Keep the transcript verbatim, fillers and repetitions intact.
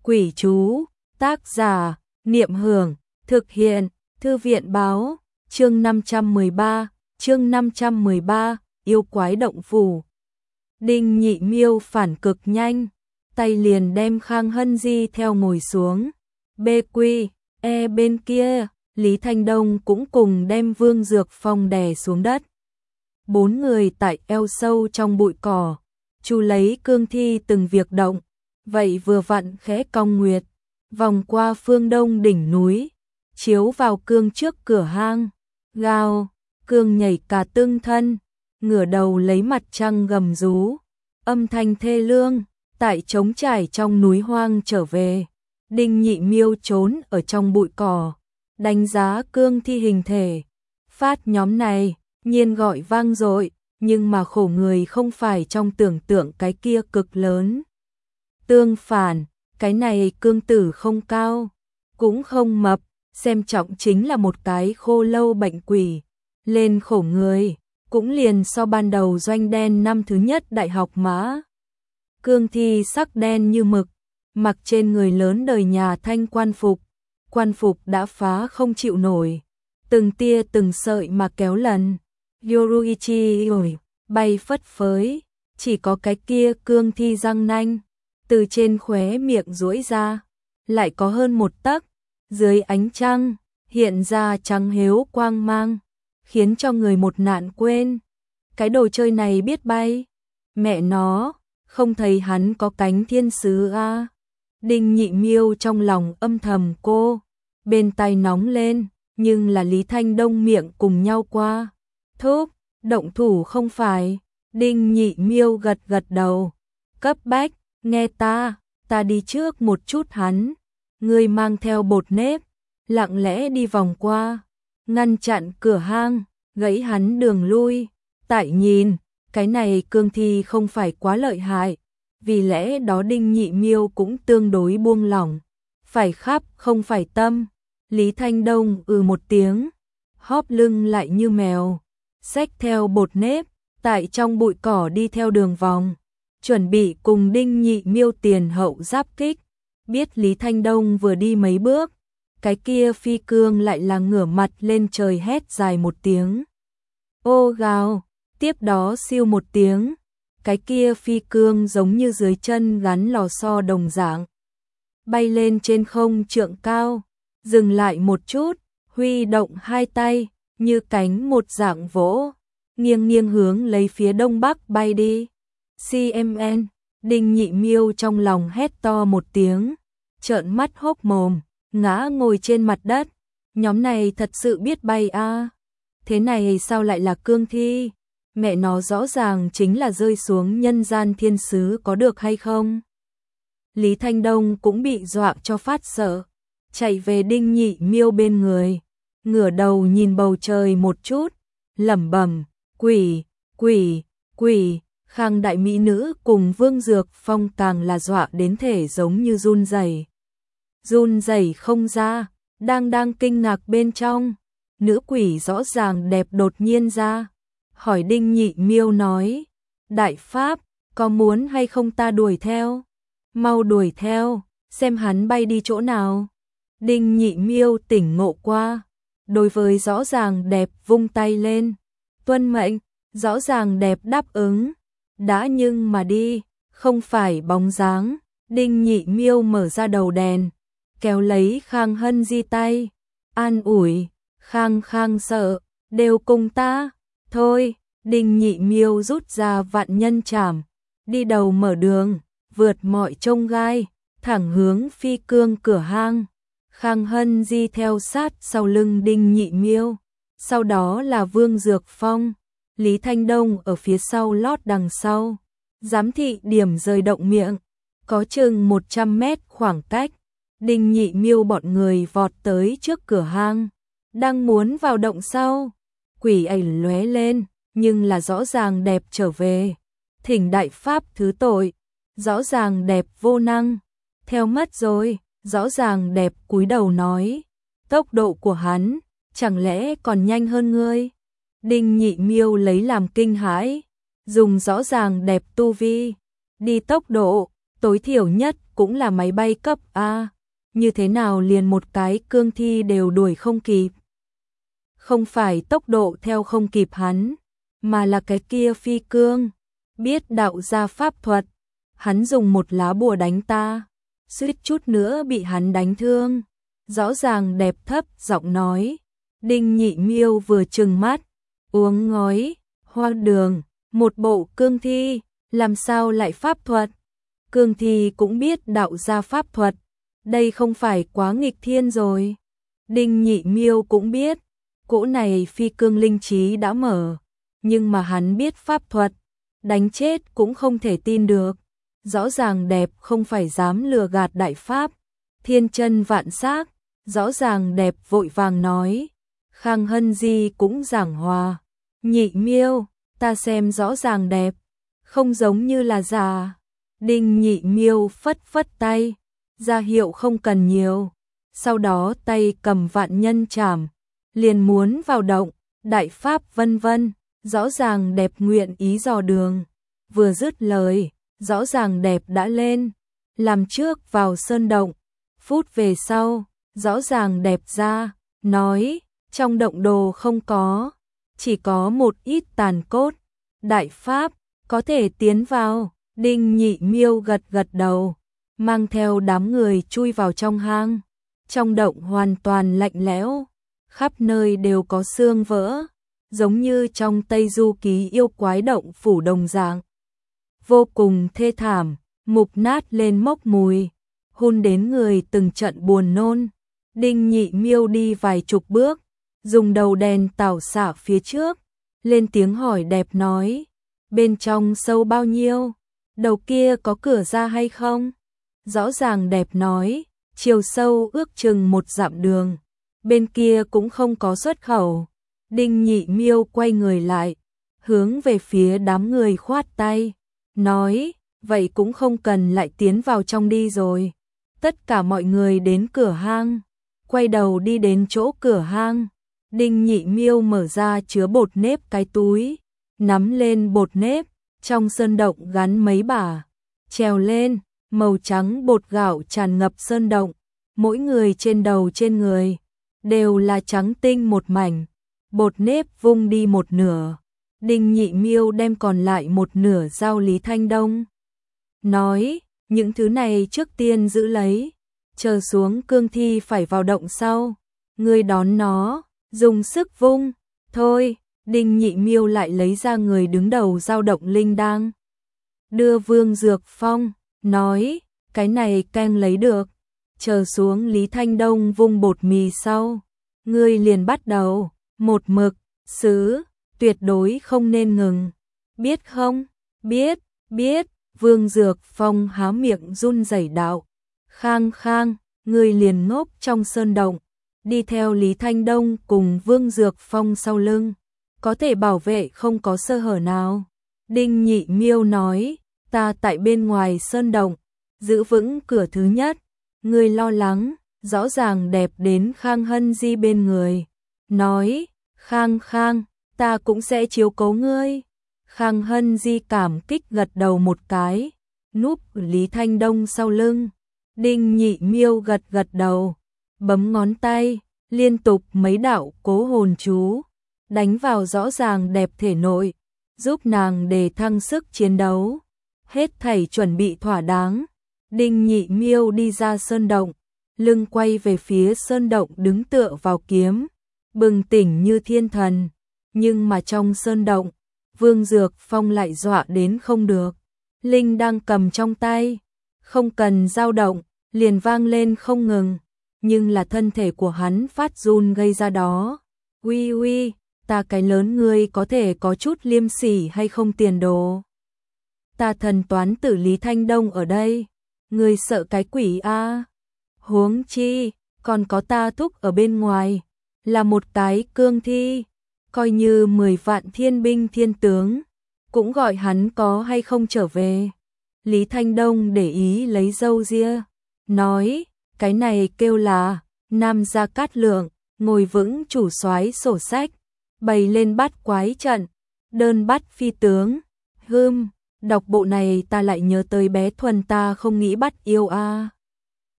Quỷ chú, tác giả, Niệm Hưởng, thực hiện, Thư viện báo, chương năm trăm mười ba, chương năm trăm mười ba, yêu quái động phủ. Đinh Nhị Miêu phản cực nhanh, tay liền đem Khang Hân Di theo ngồi xuống. Bê Quy, E bên kia, Lý Thanh Đông cũng cùng đem Vương Dược Phong đè xuống đất. Bốn người tại eo sâu trong bụi cỏ, chu lấy cương thi từng việc động, vậy vừa vặn khẽ cong nguyệt, vòng qua phương đông đỉnh núi, chiếu vào cương trước cửa hang, gào, cương nhảy cả tương thân, ngửa đầu lấy mặt trăng gầm rú, âm thanh thê lương, tại trống trải trong núi hoang trở về. Đinh Nhị Miêu trốn ở trong bụi cỏ, đánh giá cương thi hình thể, phát nhóm này, nhiên gọi vang dội, nhưng mà khổ người không phải trong tưởng tượng cái kia cực lớn. Tương phản, cái này cương tử không cao, cũng không mập, xem trọng chính là một cái khô lâu bệnh quỷ. Lên khổ người, cũng liền so ban đầu doanh đen năm thứ nhất đại học mã. Cương thi sắc đen như mực, mặc trên người lớn đời nhà thanh quan phục, quan phục đã phá không chịu nổi, từng tia từng sợi mà kéo lần. Yoruichi ổi, bay phất phới, chỉ có cái kia cương thi răng nanh, từ trên khóe miệng duỗi ra, lại có hơn một tấc, dưới ánh trăng, hiện ra trắng hiếu quang mang, khiến cho người một nạn quên. Cái đồ chơi này biết bay, mẹ nó, không thấy hắn có cánh thiên sứ a. Đinh Nhị Miêu trong lòng âm thầm cô, bên tai nóng lên, nhưng là Lý Thanh Đông miệng cùng nhau qua. Thúc, động thủ không phải. Đinh Nhị Miêu gật gật đầu. Cấp bách, nghe ta, ta đi trước một chút hắn. Ngươi mang theo bột nếp, lặng lẽ đi vòng qua, ngăn chặn cửa hang, gãy hắn đường lui. Tại nhìn, cái này cương thi không phải quá lợi hại, vì lẽ đó Đinh Nhị Miêu cũng tương đối buông lỏng. Phải khắp không phải tâm. Lý Thanh Đông ừ một tiếng, hóp lưng lại như mèo, xách theo bột nếp, tại trong bụi cỏ đi theo đường vòng, chuẩn bị cùng Đinh Nhị Miêu tiền hậu giáp kích. Biết Lý Thanh Đông vừa đi mấy bước, cái kia phi cương lại là ngửa mặt lên trời hét dài một tiếng. Ô gào, tiếp đó siêu một tiếng, cái kia phi cương giống như dưới chân gắn lò xo đồng dạng, bay lên trên không trượng cao, dừng lại một chút, huy động hai tay, như cánh một dạng vỗ, nghiêng nghiêng hướng lấy phía đông bắc bay đi. xê em en, Đinh Nhị Miêu trong lòng hét to một tiếng, trợn mắt hốc mồm, ngã ngồi trên mặt đất. Nhóm này thật sự biết bay a? À? Thế này sao lại là cương thi? Mẹ nó rõ ràng chính là rơi xuống nhân gian thiên sứ có được hay không? Lý Thanh Đông cũng bị dọa cho phát sợ, chạy về Đinh Nhị Miêu bên người, ngửa đầu nhìn bầu trời một chút, lẩm bẩm, quỷ, quỷ, quỷ. Khang đại mỹ nữ cùng Vương Dược Phong càng là dọa đến thể giống như run rẩy. Run rẩy không ra, đang đang kinh ngạc bên trong, nữ quỷ rõ ràng đẹp đột nhiên ra, hỏi Đinh Nhị Miêu nói, đại pháp, có muốn hay không ta đuổi theo? Mau đuổi theo, xem hắn bay đi chỗ nào. Đinh Nhị Miêu tỉnh ngộ qua, đối với rõ ràng đẹp vung tay lên, tuân mệnh. Rõ ràng đẹp đáp ứng, đã nhưng mà đi, không phải bóng dáng. Đinh Nhị Miêu mở ra đầu đèn, kéo lấy Khang Hân Di tay, an ủi, Khang Khang sợ, đều cùng ta. Thôi, Đinh Nhị Miêu rút ra vạn nhân trảm, đi đầu mở đường, vượt mọi chông gai, thẳng hướng phi cương cửa hang. Khang Hân Di theo sát sau lưng Đinh Nhị Miêu, sau đó là Vương Dược Phong, Lý Thanh Đông ở phía sau lót đằng sau. Giám thị điểm rời động miệng, có chừng một trăm mét khoảng cách. Đinh Nhị Miêu bọn người vọt tới trước cửa hang, đang muốn vào động sau, quỷ ảnh lóe lên, nhưng là rõ ràng đẹp trở về, thỉnh đại pháp thứ tội. Rõ ràng đẹp vô năng, theo mất rồi. Rõ ràng đẹp cúi đầu nói, tốc độ của hắn chẳng lẽ còn nhanh hơn ngươi? Đinh Nhị Miêu lấy làm kinh hãi, dùng rõ ràng đẹp tu vi, đi tốc độ tối thiểu nhất cũng cũng là máy bay cấp A, như thế nào liền một cái cương thi đều đuổi không kịp. Không phải tốc độ theo không kịp hắn, mà là cái kia phi cương, biết đạo gia pháp thuật, hắn dùng một lá bùa đánh ta, suýt chút nữa bị hắn đánh thương. Rõ ràng đẹp thấp giọng nói. Đinh Nhị Miêu vừa trừng mắt, uống ngói, hoa đường, một bộ cương thi, làm sao lại pháp thuật? Cương thi cũng biết đạo gia pháp thuật, đây không phải quá nghịch thiên rồi. Đinh Nhị Miêu cũng biết, cỗ này phi cương linh trí đã mở, nhưng mà hắn biết pháp thuật, đánh chết cũng không thể tin được. Rõ ràng đẹp không phải dám lừa gạt đại pháp, thiên chân vạn xác, rõ ràng đẹp vội vàng nói. Khang Hân Di cũng giảng hòa. Nhị Miêu, ta xem rõ ràng đẹp, không giống như là già. Đinh Nhị Miêu phất phất tay, ra hiệu không cần nhiều. Sau đó tay cầm vạn nhân trảm, liền muốn vào động, đại pháp vân vân, rõ ràng đẹp nguyện ý dò đường. Vừa dứt lời, rõ ràng đẹp đã lên, làm trước vào sơn động. Phút về sau, rõ ràng đẹp ra, nói, trong động đồ không có, chỉ có một ít tàn cốt. Đại pháp, có thể tiến vào. Đinh Nhị Miêu gật gật đầu, mang theo đám người chui vào trong hang. Trong động hoàn toàn lạnh lẽo, khắp nơi đều có xương vỡ, giống như trong Tây Du Ký yêu quái động phủ đồng dạng. Vô cùng thê thảm, mục nát lên mốc mùi, hun đến người từng trận buồn nôn. Đinh Nhị Miêu đi vài chục bước, dùng đầu đèn tảo xạ phía trước, lên tiếng hỏi đẹp nói, bên trong sâu bao nhiêu, đầu kia có cửa ra hay không? Rõ ràng đẹp nói, chiều sâu ước chừng một dặm đường, bên kia cũng không có xuất khẩu. Đinh Nhị Miêu quay người lại, hướng về phía đám người khoát tay, nói, vậy cũng không cần lại tiến vào trong đi rồi. Tất cả mọi người đến cửa hang, quay đầu đi đến chỗ cửa hang. Đinh Nhị Miêu mở ra chứa bột nếp cái túi, nắm lên bột nếp, trong sơn động gắn mấy bả, trèo lên, màu trắng bột gạo tràn ngập sơn động, mỗi người trên đầu trên người, đều là trắng tinh một mảnh, bột nếp vung đi một nửa. Đinh Nhị Miêu đem còn lại một nửa giao Lý Thanh Đông. Nói, những thứ này trước tiên giữ lấy, chờ xuống cương thi phải vào động sau, ngươi đón nó, dùng sức vung, thôi. Đinh Nhị Miêu lại lấy ra người đứng đầu dao động linh đang, đưa Vương Dược Phong, nói, cái này canh lấy được, chờ xuống Lý Thanh Đông vung bột mì sau, ngươi liền bắt đầu, một mực, xứ, tuyệt đối không nên ngừng, biết không? Biết, biết. Vương Dược Phong há miệng run rẩy đạo, khang khang, ngươi liền ngốc trong sơn động, đi theo Lý Thanh Đông cùng Vương Dược Phong sau lưng, có thể bảo vệ không có sơ hở nào. Đinh Nhị Miêu nói, ta tại bên ngoài sơn động, giữ vững cửa thứ nhất, ngươi lo lắng. Rõ ràng đẹp đến Khang Hân Di bên người, nói, khang khang, ta cũng sẽ chiếu cố ngươi. Khang Hân Di cảm kích gật đầu một cái, núp Lý Thanh Đông sau lưng. Đinh Nhị Miêu gật gật đầu, bấm ngón tay, liên tục mấy đạo cố hồn chú, đánh vào rõ ràng đẹp thể nội, giúp nàng đề thăng sức chiến đấu. Hết thảy chuẩn bị thỏa đáng, Đinh Nhị Miêu đi ra sơn động, lưng quay về phía sơn động đứng tựa vào kiếm, bừng tỉnh như thiên thần. Nhưng mà trong sơn động, Vương Dược Phong lại dọa đến không được. Linh đang cầm trong tay, không cần dao động, liền vang lên không ngừng, nhưng là thân thể của hắn phát run gây ra đó. Uy uy, ta cái lớn ngươi có thể có chút liêm sỉ hay không tiền đồ? Ta thần toán tử Lý Thanh Đông ở đây, ngươi sợ cái quỷ a? Huống chi, còn có ta thúc ở bên ngoài, là một cái cương thi, coi như mười vạn thiên binh thiên tướng, cũng gọi hắn có hay không trở về. Lý Thanh Đông để ý lấy râu ria, nói, cái này kêu là Nam Gia Cát Lượng, ngồi vững chủ soái sổ sách, bày lên bát quái trận, đơn bắt phi tướng, hưm, Đọc bộ này ta lại nhớ tới bé Thuần ta không nghĩ bắt yêu a.